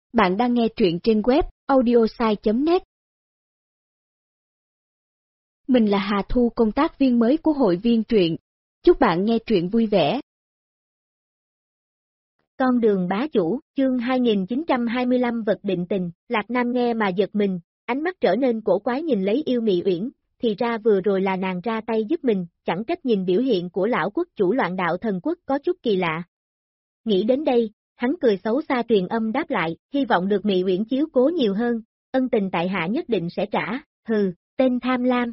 Bạn đang nghe truyện trên web audiosai.net. Mình là Hà Thu, công tác viên mới của hội viên truyện. Chúc bạn nghe truyện vui vẻ. Con đường bá chủ, chương 2925 vật định tình. Lạc Nam nghe mà giật mình, ánh mắt trở nên cổ quái nhìn lấy Yêu Mị Uyển, thì ra vừa rồi là nàng ra tay giúp mình, chẳng trách nhìn biểu hiện của lão quốc chủ Loạn Đạo Thần Quốc có chút kỳ lạ. Nghĩ đến đây, hắn cười xấu xa truyền âm đáp lại, hy vọng được Mị Uyển chiếu cố nhiều hơn, ân tình tại hạ nhất định sẽ trả, hừ, tên tham lam.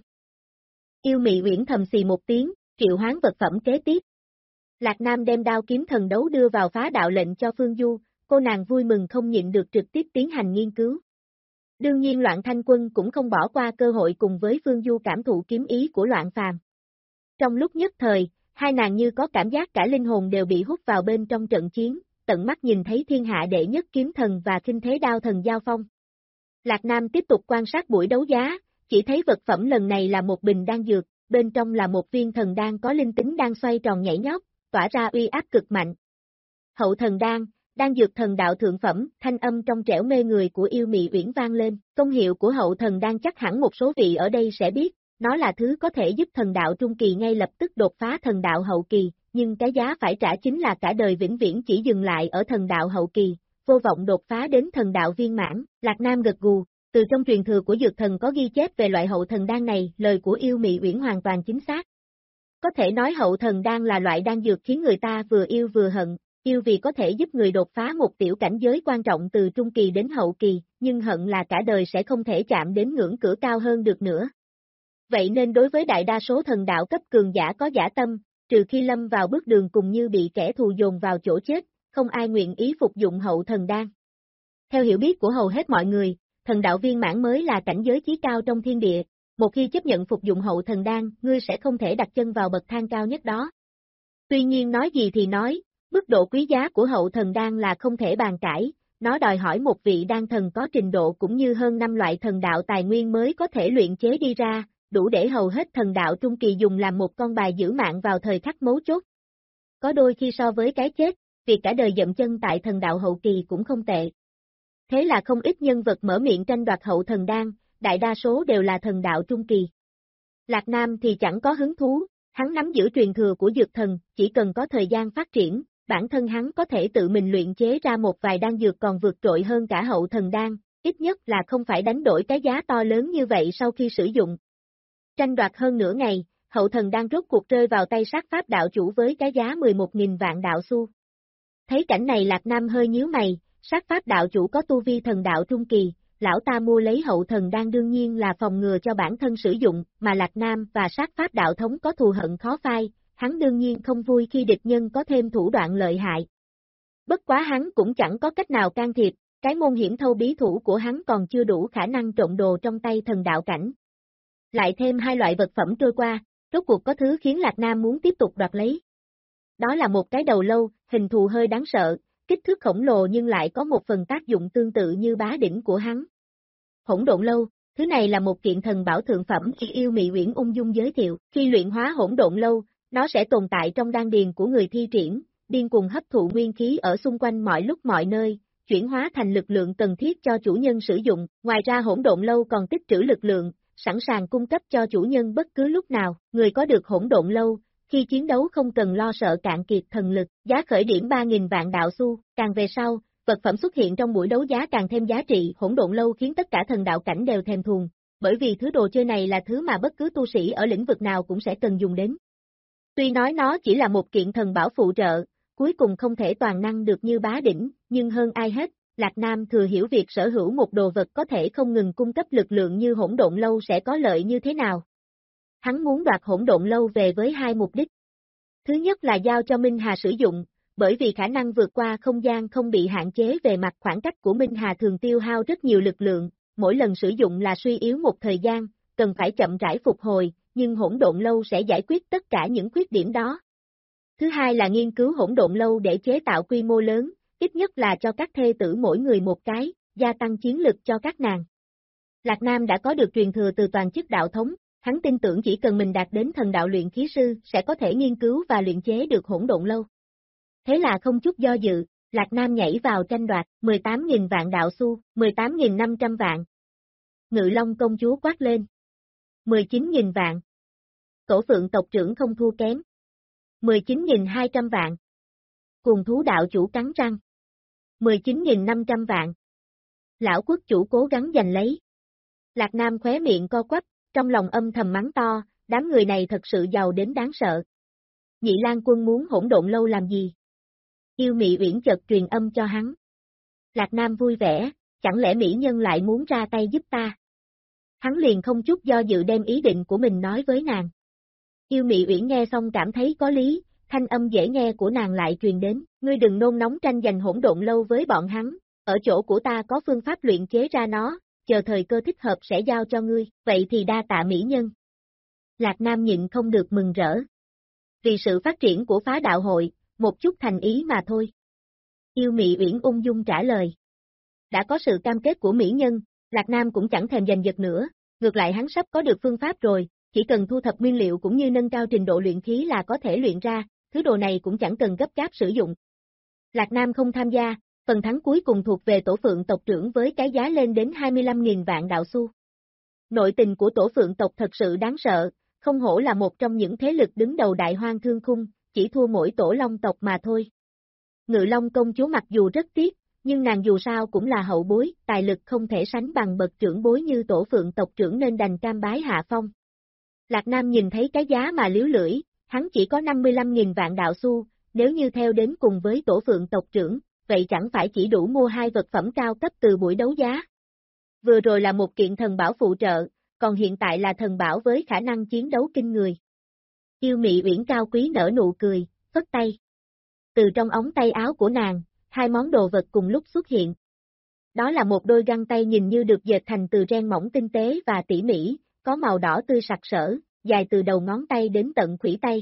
Yêu Mị Uyển thầm xì một tiếng, triệu hoán vật phẩm kế tiếp. Lạc Nam đem đao kiếm thần đấu đưa vào phá đạo lệnh cho Phương Du, cô nàng vui mừng không nhịn được trực tiếp tiến hành nghiên cứu. Đương nhiên Loạn Thanh Quân cũng không bỏ qua cơ hội cùng với Phương Du cảm thụ kiếm ý của Loạn Phàm. Trong lúc nhất thời, hai nàng như có cảm giác cả linh hồn đều bị hút vào bên trong trận chiến, tận mắt nhìn thấy thiên hạ đệ nhất kiếm thần và khinh thế đao thần giao phong. Lạc Nam tiếp tục quan sát buổi đấu giá, chỉ thấy vật phẩm lần này là một bình đan dược, bên trong là một viên thần đan có linh tính đang xoay tròn nhảy nhót, tỏa ra uy áp cực mạnh. Hậu thần đan, đan dược thần đạo thượng phẩm, thanh âm trong trẻo mê người của Yêu Mị Uyển vang lên. Công hiệu của hậu thần đan chắc hẳn một số vị ở đây sẽ biết, nó là thứ có thể giúp thần đạo trung kỳ ngay lập tức đột phá thần đạo hậu kỳ, nhưng cái giá phải trả chính là cả đời vĩnh viễn chỉ dừng lại ở thần đạo hậu kỳ, vô vọng đột phá đến thần đạo viên mãn. Lạc Nam gật gù, từ trong truyền thừa của dược thần có ghi chép về loại hậu thần đan này, lời của Yêu Mị Uyển hoàn toàn chính xác. Có thể nói hậu thần đan là loại đan dược khiến người ta vừa yêu vừa hận, yêu vì có thể giúp người đột phá một tiểu cảnh giới quan trọng từ trung kỳ đến hậu kỳ, nhưng hận là cả đời sẽ không thể chạm đến ngưỡng cửa cao hơn được nữa. Vậy nên đối với đại đa số thần đạo cấp cường giả có dã tâm, trừ khi lâm vào bước đường cùng như bị kẻ thù dồn vào chỗ chết, không ai nguyện ý phục dụng hậu thần đan. Theo hiểu biết của hầu hết mọi người, thần đạo viên mãn mới là cảnh giới chí cao trong thiên địa. Một khi chấp nhận phục dụng hậu thần đan, ngươi sẽ không thể đặt chân vào bậc thang cao nhất đó. Tuy nhiên nói gì thì nói, mức độ quý giá của hậu thần đan là không thể bàn cãi, nó đòi hỏi một vị đan thần có trình độ cũng như hơn 5 loại thần đạo tài nguyên mới có thể luyện chế đi ra, đủ để hầu hết thần đạo trung kỳ dùng làm một con bài giữ mạng vào thời khắc mấu chốt. Có đôi khi so với cái chết, việc cả đời dậm chân tại thần đạo hậu kỳ cũng không tệ. Thế là không ít nhân vật mở miệng tranh đoạt hậu thần đan, đại đa số đều là thần đạo trung kỳ. Lạc Nam thì chẳng có hứng thú, hắn nắm giữ truyền thừa của dược thần, chỉ cần có thời gian phát triển, bản thân hắn có thể tự mình luyện chế ra một vài đan dược còn vượt trội hơn cả hậu thần đan, ít nhất là không phải đánh đổi cái giá to lớn như vậy sau khi sử dụng. Tranh đoạt hơn nửa ngày, hậu thần đan rốt cuộc rơi vào tay sát pháp đạo chủ với cái giá 11.000 vạn đạo xu. Thấy cảnh này Lạc Nam hơi nhíu mày, sát pháp đạo chủ có tu vi thần đạo trung kỳ. Lão ta mua lấy hậu thần đan đương nhiên là phòng ngừa cho bản thân sử dụng, mà Lạc Nam và sát pháp đạo thống có thù hận khó phai, hắn đương nhiên không vui khi địch nhân có thêm thủ đoạn lợi hại. Bất quá hắn cũng chẳng có cách nào can thiệp, cái môn hiểm thâu bí thủ của hắn còn chưa đủ khả năng trộn đồ trong tay thần đạo cảnh. Lại thêm hai loại vật phẩm trôi qua, rốt cuộc có thứ khiến Lạc Nam muốn tiếp tục đoạt lấy. Đó là một cái đầu lâu, hình thù hơi đáng sợ, kích thước khổng lồ nhưng lại có một phần tác dụng tương tự như bá đỉnh của hắn. Hỗn độn lâu, thứ này là một kiện thần bảo thượng phẩm Yêu Mị Uyển ung dung giới thiệu, khi luyện hóa hỗn độn lâu, nó sẽ tồn tại trong đan điền của người thi triển, điên cuồng hấp thụ nguyên khí ở xung quanh mọi lúc mọi nơi, chuyển hóa thành lực lượng cần thiết cho chủ nhân sử dụng, ngoài ra hỗn độn lâu còn tích trữ lực lượng, sẵn sàng cung cấp cho chủ nhân bất cứ lúc nào, người có được hỗn độn lâu. Khi chiến đấu không cần lo sợ cạn kiệt thần lực, giá khởi điểm 3.000 vạn đạo xu, càng về sau, vật phẩm xuất hiện trong buổi đấu giá càng thêm giá trị. Hỗn độn lâu khiến tất cả thần đạo cảnh đều thèm thuồng, bởi vì thứ đồ chơi này là thứ mà bất cứ tu sĩ ở lĩnh vực nào cũng sẽ cần dùng đến. Tuy nói nó chỉ là một kiện thần bảo phụ trợ, cuối cùng không thể toàn năng được như bá đỉnh, nhưng hơn ai hết, Lạc Nam thừa hiểu việc sở hữu một đồ vật có thể không ngừng cung cấp lực lượng như hỗn độn lâu sẽ có lợi như thế nào. Hắn muốn đoạt hỗn độn lâu về với hai mục đích. Thứ nhất là giao cho Minh Hà sử dụng, bởi vì khả năng vượt qua không gian không bị hạn chế về mặt khoảng cách của Minh Hà thường tiêu hao rất nhiều lực lượng, mỗi lần sử dụng là suy yếu một thời gian, cần phải chậm rãi phục hồi, nhưng hỗn độn lâu sẽ giải quyết tất cả những khuyết điểm đó. Thứ hai là nghiên cứu hỗn độn lâu để chế tạo quy mô lớn, ít nhất là cho các thê tử mỗi người một cái, gia tăng chiến lực cho các nàng. Lạc Nam đã có được truyền thừa từ toàn chức đạo thống. Hắn tin tưởng chỉ cần mình đạt đến thần đạo luyện khí sư sẽ có thể nghiên cứu và luyện chế được hỗn độn lâu. Thế là không chút do dự, Lạc Nam nhảy vào tranh đoạt, 18.000 vạn đạo xu, 18.500 vạn. Ngự Long công chúa quát lên. 19.000 vạn. Tổ Phượng tộc trưởng không thua kém. 19.200 vạn. Cuồng thú đạo chủ cắn răng. 19.500 vạn. Lão quốc chủ cố gắng giành lấy. Lạc Nam khóe miệng co quắp, trong lòng âm thầm mắng to, đám người này thật sự giàu đến đáng sợ. Nhị Lang Quân muốn hỗn độn lâu làm gì? Yêu Mị Uyển chợt truyền âm cho hắn. Lạc Nam vui vẻ, chẳng lẽ mỹ nhân lại muốn ra tay giúp ta? Hắn liền không chút do dự đem ý định của mình nói với nàng. Yêu Mị Uyển nghe xong cảm thấy có lý, thanh âm dễ nghe của nàng lại truyền đến, ngươi đừng nôn nóng tranh giành hỗn độn lâu với bọn hắn, ở chỗ của ta có phương pháp luyện chế ra nó, chờ thời cơ thích hợp sẽ giao cho ngươi, vậy thì đa tạ mỹ nhân. Lạc Nam nhịn không được mừng rỡ. Vì sự phát triển của phá đạo hội, một chút thành ý mà thôi. Yêu Mị Uyển ung dung trả lời. Đã có sự cam kết của mỹ nhân, Lạc Nam cũng chẳng thèm giành giật nữa, ngược lại hắn sắp có được phương pháp rồi, chỉ cần thu thập nguyên liệu cũng như nâng cao trình độ luyện khí là có thể luyện ra, thứ đồ này cũng chẳng cần gấp gáp sử dụng. Lạc Nam không tham gia, phần thắng cuối cùng thuộc về Tổ Phượng tộc trưởng với cái giá lên đến 25.000 vạn đạo xu. Nội tình của Tổ Phượng tộc thật sự đáng sợ, không hổ là một trong những thế lực đứng đầu Đại Hoang Thương Khung, chỉ thua mỗi Tổ Long tộc mà thôi. Ngự Long công chúa mặc dù rất tiếc, nhưng nàng dù sao cũng là hậu bối, tài lực không thể sánh bằng bậc trưởng bối như Tổ Phượng tộc trưởng nên đành cam bái hạ phong. Lạc Nam nhìn thấy cái giá mà liếu lưỡi, hắn chỉ có 55.000 vạn đạo xu, nếu như theo đến cùng với Tổ Phượng tộc trưởng, vậy chẳng phải chỉ đủ mua hai vật phẩm cao cấp từ buổi đấu giá. Vừa rồi là một kiện thần bảo phụ trợ, còn hiện tại là thần bảo với khả năng chiến đấu kinh người. Yêu Mị Uyển cao quý nở nụ cười, phất tay. Từ trong ống tay áo của nàng, hai món đồ vật cùng lúc xuất hiện. Đó là một đôi găng tay nhìn như được dệt thành từ ren mỏng tinh tế và tỉ mỉ, có màu đỏ tươi sặc sỡ, dài từ đầu ngón tay đến tận khuỷu tay.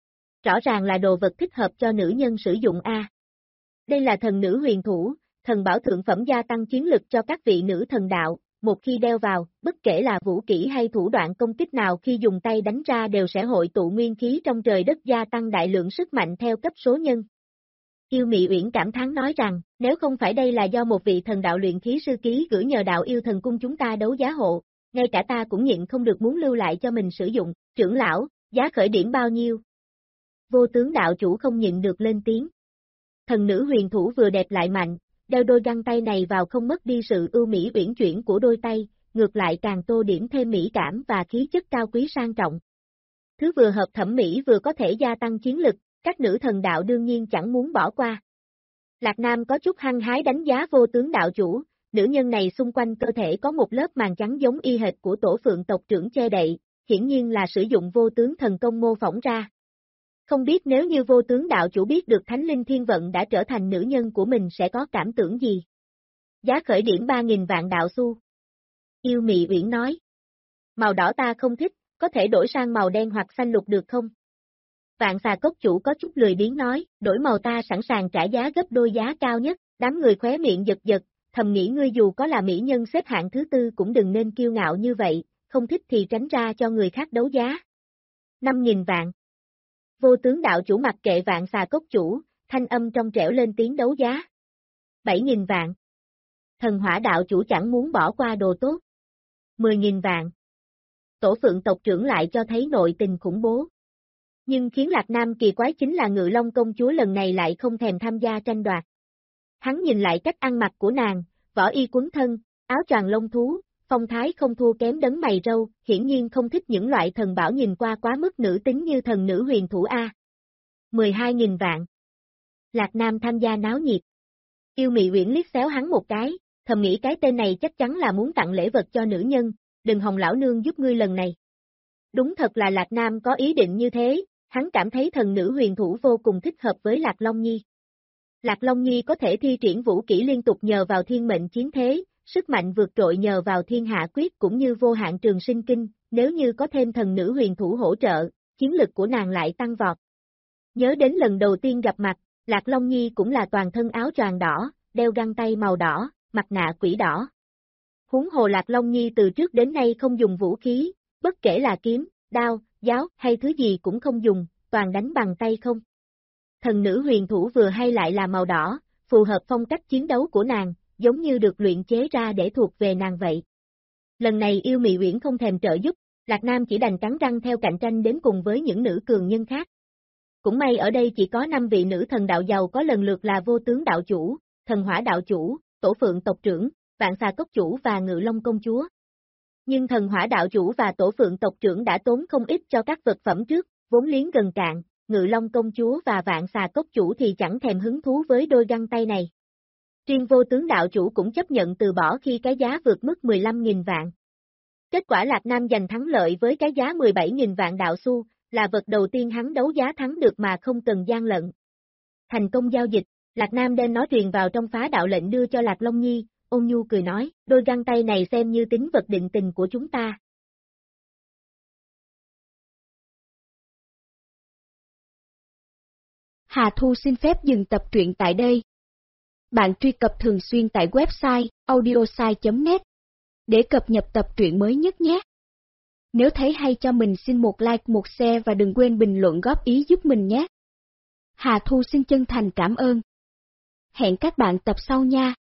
Rõ ràng là đồ vật thích hợp cho nữ nhân sử dụng a. Đây là thần nữ huyền thủ, thần bảo thượng phẩm gia tăng chiến lực cho các vị nữ thần đạo, một khi đeo vào, bất kể là vũ kỹ hay thủ đoạn công kích nào khi dùng tay đánh ra đều sẽ hội tụ nguyên khí trong trời đất gia tăng đại lượng sức mạnh theo cấp số nhân. Yêu Mị Uyển cảm thán nói rằng, nếu không phải đây là do một vị thần đạo luyện khí sư ký gửi nhờ đạo yêu thần cung chúng ta đấu giá hộ, ngay cả ta cũng nhịn không được muốn lưu lại cho mình sử dụng, trưởng lão, giá khởi điểm bao nhiêu? Vô tướng đạo chủ không nhịn được lên tiếng. Thần nữ huyền thủ vừa đẹp lại mạnh, đeo đôi găng tay này vào không mất đi sự ưu mỹ uyển chuyển của đôi tay, ngược lại càng tô điểm thêm mỹ cảm và khí chất cao quý sang trọng. Thứ vừa hợp thẩm mỹ vừa có thể gia tăng chiến lực, các nữ thần đạo đương nhiên chẳng muốn bỏ qua. Lạc Nam có chút hăng hái đánh giá vô tướng đạo chủ, nữ nhân này xung quanh cơ thể có một lớp màng trắng giống y hệt của Tổ Phượng tộc trưởng che đậy, hiển nhiên là sử dụng vô tướng thần công mô phỏng ra. Không biết nếu như vô tướng đạo chủ biết được Thánh Linh Thiên Vận đã trở thành nữ nhân của mình sẽ có cảm tưởng gì? Giá khởi điểm 3.000 vạn đạo xu. Yêu Mị Uyển nói. Màu đỏ ta không thích, có thể đổi sang màu đen hoặc xanh lục được không? Vạn Xà Cốc chủ có chút lười biếng nói, đổi màu ta sẵn sàng trả giá gấp đôi giá cao nhất, đám người khóe miệng giật giật, thầm nghĩ ngươi dù có là mỹ nhân xếp hạng thứ tư cũng đừng nên kiêu ngạo như vậy, không thích thì tránh ra cho người khác đấu giá. 5.000 vạn. Vô tướng đạo chủ mặc kệ Vạn Xà Cốc chủ, thanh âm trong trẻo lên tiếng đấu giá. 7.000 vạn. Thần Hỏa đạo chủ chẳng muốn bỏ qua đồ tốt. 10.000 vạn. Tổ Phượng tộc trưởng lại cho thấy nội tình khủng bố. Nhưng khiến Lạc Nam kỳ quái chính là Ngự Long công chúa lần này lại không thèm tham gia tranh đoạt. Hắn nhìn lại cách ăn mặc của nàng, võ y quấn thân, áo choàng lông thú, phong thái không thua kém đấng mày râu, hiển nhiên không thích những loại thần bảo nhìn qua quá mức nữ tính như thần nữ huyền thủ A. 12.000 vạn. Lạc Nam tham gia náo nhiệt. Yêu Mị Uyển liếc xéo hắn một cái, thầm nghĩ cái tên này chắc chắn là muốn tặng lễ vật cho nữ nhân, đừng hòng lão nương giúp ngươi lần này. Đúng thật là Lạc Nam có ý định như thế, hắn cảm thấy thần nữ huyền thủ vô cùng thích hợp với Lạc Long Nhi. Lạc Long Nhi có thể thi triển vũ kỹ liên tục nhờ vào thiên mệnh chiến thế, sức mạnh vượt trội nhờ vào thiên hạ quyết cũng như vô hạn trường sinh kinh, nếu như có thêm thần nữ huyền thủ hỗ trợ, chiến lực của nàng lại tăng vọt. Nhớ đến lần đầu tiên gặp mặt, Lạc Long Nhi cũng là toàn thân áo choàng đỏ, đeo găng tay màu đỏ, mặt nạ quỷ đỏ. Huống hồ Lạc Long Nhi từ trước đến nay không dùng vũ khí, bất kể là kiếm, đao, giáo hay thứ gì cũng không dùng, toàn đánh bằng tay không. Thần nữ huyền thủ vừa hay lại là màu đỏ, phù hợp phong cách chiến đấu của nàng, giống như được luyện chế ra để thuộc về nàng vậy. Lần này Yêu Mị Uyển không thèm trợ giúp, Lạc Nam chỉ đành cắn răng theo cạnh tranh đến cùng với những nữ cường nhân khác. Cũng may ở đây chỉ có 5 vị nữ thần đạo giàu có lần lượt là Vô Tướng đạo chủ, Thần Hỏa đạo chủ, Tổ Phượng tộc trưởng, Vạn Xà cốc chủ và Ngự Long công chúa. Nhưng Thần Hỏa đạo chủ và Tổ Phượng tộc trưởng đã tốn không ít cho các vật phẩm trước, vốn liếng gần cạn, Ngự Long công chúa và Vạn Xà cốc chủ thì chẳng thèm hứng thú với đôi găng tay này. Riêng Vô Tướng đạo chủ cũng chấp nhận từ bỏ khi cái giá vượt mức 15.000 vạn. Kết quả Lạc Nam giành thắng lợi với cái giá 17.000 vạn đạo xu, là vật đầu tiên hắn đấu giá thắng được mà không cần gian lận. Thành công giao dịch, Lạc Nam đem nó truyền vào trong phá đạo lệnh đưa cho Lạc Long Nhi, ôn nhu cười nói, đôi găng tay này xem như tín vật định tình của chúng ta. Hà Thu xin phép dừng tập truyện tại đây. Bạn truy cập thường xuyên tại website audiosai.net để cập nhật tập truyện mới nhất nhé. Nếu thấy hay cho mình xin một like, một share và đừng quên bình luận góp ý giúp mình nhé. Hà Thu xin chân thành cảm ơn. Hẹn các bạn tập sau nha.